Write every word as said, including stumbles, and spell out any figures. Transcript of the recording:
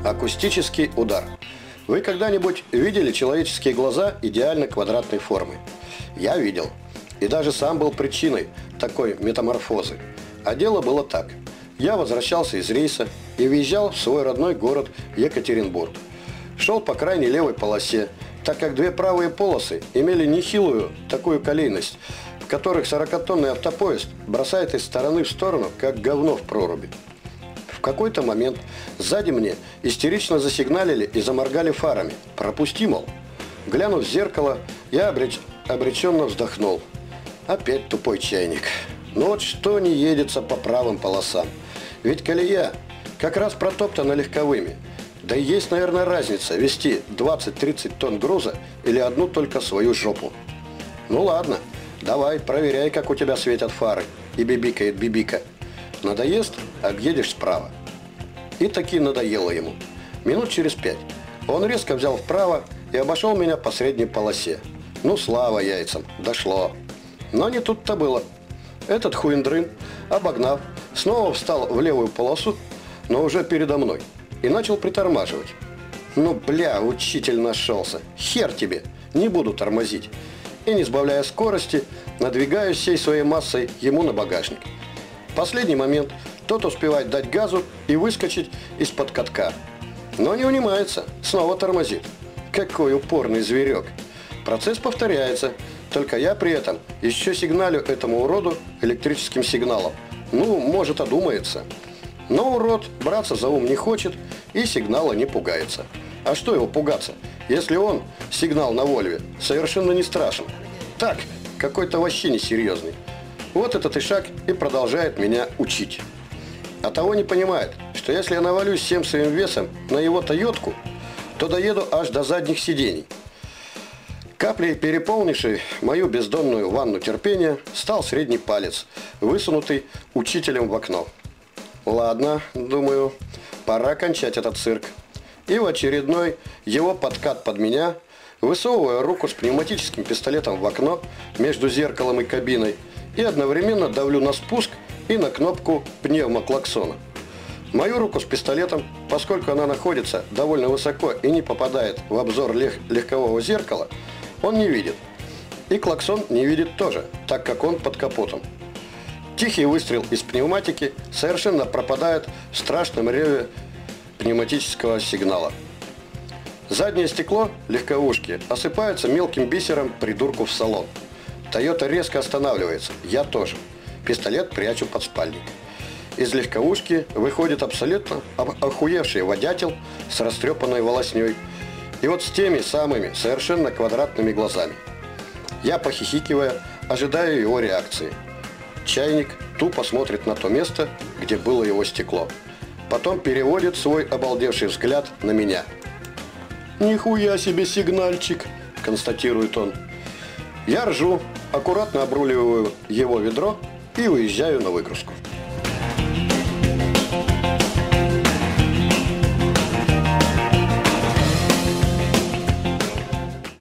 Акустический удар. Вы когда-нибудь видели человеческие глаза идеально квадратной формы? Я видел. И даже сам был причиной такой метаморфозы. А дело было так. Я возвращался из рейса и въезжал в свой родной город Екатеринбург. Шел по крайней левой полосе, так как две правые полосы имели нехилую такую колейность, в которых сорокатонный автопоезд бросает из стороны в сторону, как говно в проруби. В какой-то момент сзади мне истерично засигналили и заморгали фарами. Пропусти, мол. Глянув в зеркало, я обреч... обреченно вздохнул. Опять тупой чайник. Но вот что не едется по правым полосам. Ведь колея как раз протоптана легковыми. Да и есть, наверное, разница везти двадцать-тридцать тонн груза или одну только свою жопу. Ну ладно, давай, проверяй, как у тебя светят фары. И бибикает бибика. Надоест, объедешь справа. И таки надоело ему. Минут через пять он резко взял вправо и обошел меня по средней полосе. Ну, слава яйцам, дошло. Но не тут-то было. Этот хуиндрын, обогнав, снова встал в левую полосу, но уже передо мной, и начал притормаживать. Ну, бля, учитель нашелся. Хер тебе, не буду тормозить. И, не сбавляя скорости, надвигаюсь всей своей массой ему на багажник. В последний момент тот успевает дать газу и выскочить из-под катка. Но не унимается, снова тормозит. Какой упорный зверек. Процесс повторяется, только я при этом еще сигналю этому уроду электрическим сигналом. Ну, может, одумается. Но урод браться за ум не хочет и сигнала не пугается. А что его пугаться, если он, сигнал на Вольве, совершенно не страшен? Так, какой-то вообще несерьезный. Вот этот ишак и продолжает меня учить. А того не понимает, что если я навалюсь всем своим весом на его Тойотку, то доеду аж до задних сидений. Каплей, переполнившей мою бездонную ванну терпения, стал средний палец, высунутый учителем в окно. Ладно, думаю, пора кончать этот цирк. И в очередной его подкат под меня, высовывая руку с пневматическим пистолетом в окно между зеркалом и кабиной, и одновременно давлю на спуск и на кнопку пневмоклаксона. Мою руку с пистолетом, поскольку она находится довольно высоко и не попадает в обзор лег легкового зеркала, он не видит. И клаксон не видит тоже, так как он под капотом. Тихий выстрел из пневматики совершенно пропадает в страшном реве пневматического сигнала. Заднее стекло легковушки осыпается мелким бисером придурку в салон. Тойота резко останавливается, я тоже. Пистолет прячу под спальник. Из легковушки выходит абсолютно охуевший водятел с растрепанной волосней. И вот с теми самыми совершенно квадратными глазами. Я, похихикивая, ожидаю его реакции. Чайник тупо смотрит на то место, где было его стекло. Потом переводит свой обалдевший взгляд на меня. «Нихуя себе сигнальчик!» – констатирует он. Я ржу, аккуратно обруливаю его ведро и уезжаю на выгрузку.